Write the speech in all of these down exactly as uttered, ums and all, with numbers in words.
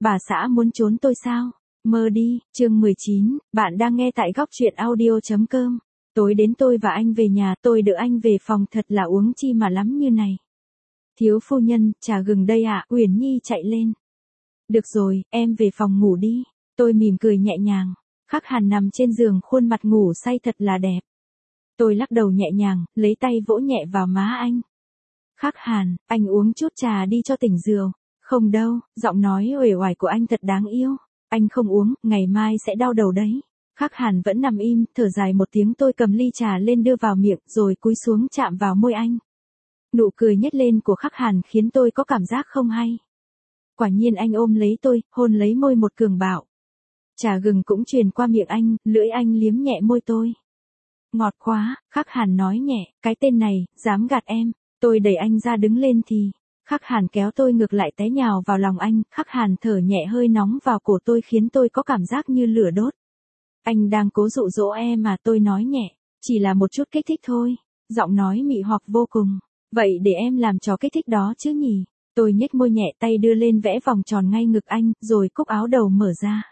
Bà xã muốn trốn tôi sao? Mơ đi. Chương mười chín, bạn đang nghe tại góc truyện audio.com. Tối đến tôi và anh về nhà, tôi đỡ anh về phòng, thật là uống chi mà lắm như này. Thiếu phu nhân, trà gừng đây ạ. Uyển Nhi chạy lên. Được rồi, em về phòng ngủ đi. Tôi mỉm cười nhẹ nhàng. Khắc Hàn nằm trên giường, khuôn mặt ngủ say thật là đẹp. Tôi lắc đầu nhẹ nhàng, lấy tay vỗ nhẹ vào má anh. Khắc Hàn, anh uống chút trà đi cho tỉnh rượu. Không đâu, giọng nói uể oải của anh thật đáng yêu. Anh không uống, ngày mai sẽ đau đầu đấy. Khắc Hàn vẫn nằm im, thở dài một tiếng, tôi cầm ly trà lên đưa vào miệng, rồi cúi xuống chạm vào môi anh. Nụ cười nhếch lên của Khắc Hàn khiến tôi có cảm giác không hay. Quả nhiên anh ôm lấy tôi, hôn lấy môi một cường bạo. Trà gừng cũng truyền qua miệng anh, lưỡi anh liếm nhẹ môi tôi. Ngọt quá, Khắc Hàn nói nhẹ, cái tên này, dám gạt em. Tôi đẩy anh ra đứng lên thì, Khắc Hàn kéo tôi ngược lại té nhào vào lòng anh, Khắc Hàn thở nhẹ hơi nóng vào cổ tôi khiến tôi có cảm giác như lửa đốt. Anh đang cố dụ dỗ em mà, tôi nói nhẹ, chỉ là một chút kích thích thôi, giọng nói mị hoặc vô cùng. Vậy để em làm trò kích thích đó chứ nhỉ? Tôi nhếch môi nhẹ, tay đưa lên vẽ vòng tròn ngay ngực anh, rồi cúc áo đầu mở ra.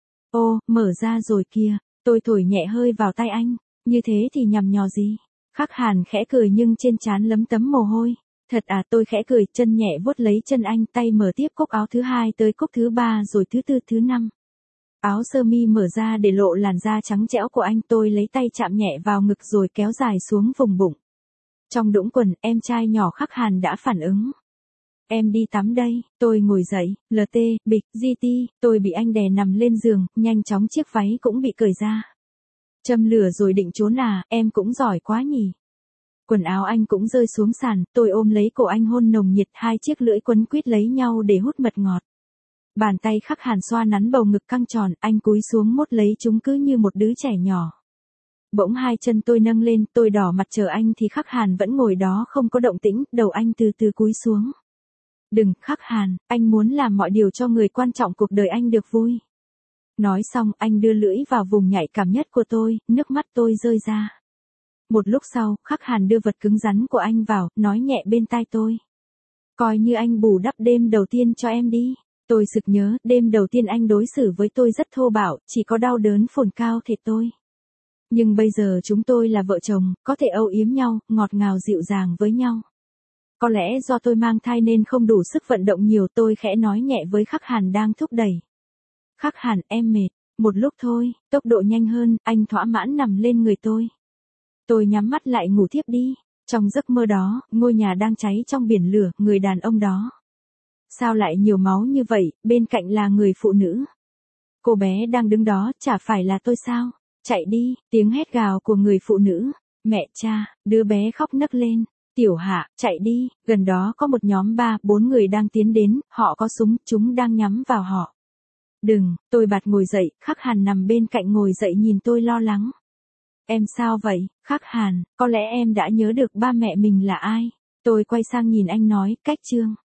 Ô, mở ra rồi kìa, tôi thổi nhẹ hơi vào tay anh, như thế thì nhằm nhò gì? Khắc Hàn khẽ cười nhưng trên trán lấm tấm mồ hôi. Thật à, tôi khẽ cười, chân nhẹ vuốt lấy chân anh, tay mở tiếp cúc áo thứ hai tới cúc thứ ba rồi thứ tư thứ năm. Áo sơ mi mở ra để lộ làn da trắng trẻo của anh, tôi lấy tay chạm nhẹ vào ngực rồi kéo dài xuống vùng bụng. Trong đũng quần, em trai nhỏ Khắc Hàn đã phản ứng. Em đi tắm đây, tôi ngồi dậy, lờ tê, bịch, giê tê, tôi bị anh đè nằm lên giường, nhanh chóng chiếc váy cũng bị cởi ra. Châm lửa rồi định trốn à, em cũng giỏi quá nhỉ. Quần áo anh cũng rơi xuống sàn, tôi ôm lấy cổ anh hôn nồng nhiệt, hai chiếc lưỡi quấn quýt lấy nhau để hút mật ngọt. Bàn tay Khắc Hàn xoa nắn bầu ngực căng tròn, anh cúi xuống mốt lấy chúng cứ như một đứa trẻ nhỏ. Bỗng hai chân tôi nâng lên, tôi đỏ mặt chờ anh thì Khắc Hàn vẫn ngồi đó không có động tĩnh, đầu anh từ từ cúi xuống. Đừng, Khắc Hàn, anh muốn làm mọi điều cho người quan trọng cuộc đời anh được vui. Nói xong, anh đưa lưỡi vào vùng nhạy cảm nhất của tôi, nước mắt tôi rơi ra. Một lúc sau, Khắc Hàn đưa vật cứng rắn của anh vào, nói nhẹ bên tai tôi. Coi như anh bù đắp đêm đầu tiên cho em đi. Tôi sực nhớ, đêm đầu tiên anh đối xử với tôi rất thô bạo, chỉ có đau đớn phồn cao thịt tôi. Nhưng bây giờ chúng tôi là vợ chồng, có thể âu yếm nhau, ngọt ngào dịu dàng với nhau. Có lẽ do tôi mang thai nên không đủ sức vận động nhiều, tôi khẽ nói nhẹ với Khắc Hàn đang thúc đẩy. Khắc Hàn, em mệt. Một lúc thôi, tốc độ nhanh hơn, anh thỏa mãn nằm lên người tôi. Tôi nhắm mắt lại ngủ thiếp đi. Trong giấc mơ đó, ngôi nhà đang cháy trong biển lửa, người đàn ông đó. Sao lại nhiều máu như vậy, bên cạnh là người phụ nữ. Cô bé đang đứng đó, chả phải là tôi sao? Chạy đi, tiếng hét gào của người phụ nữ. Mẹ cha, đứa bé khóc nấc lên. Tiểu Hạ, chạy đi, gần đó có một nhóm ba, bốn người đang tiến đến, họ có súng, chúng đang nhắm vào họ. Đừng, tôi bật ngồi dậy, Khắc Hàn nằm bên cạnh ngồi dậy nhìn tôi lo lắng. Em sao vậy, Khắc Hàn, có lẽ em đã nhớ được ba mẹ mình là ai. Tôi quay sang nhìn anh nói, cách chương.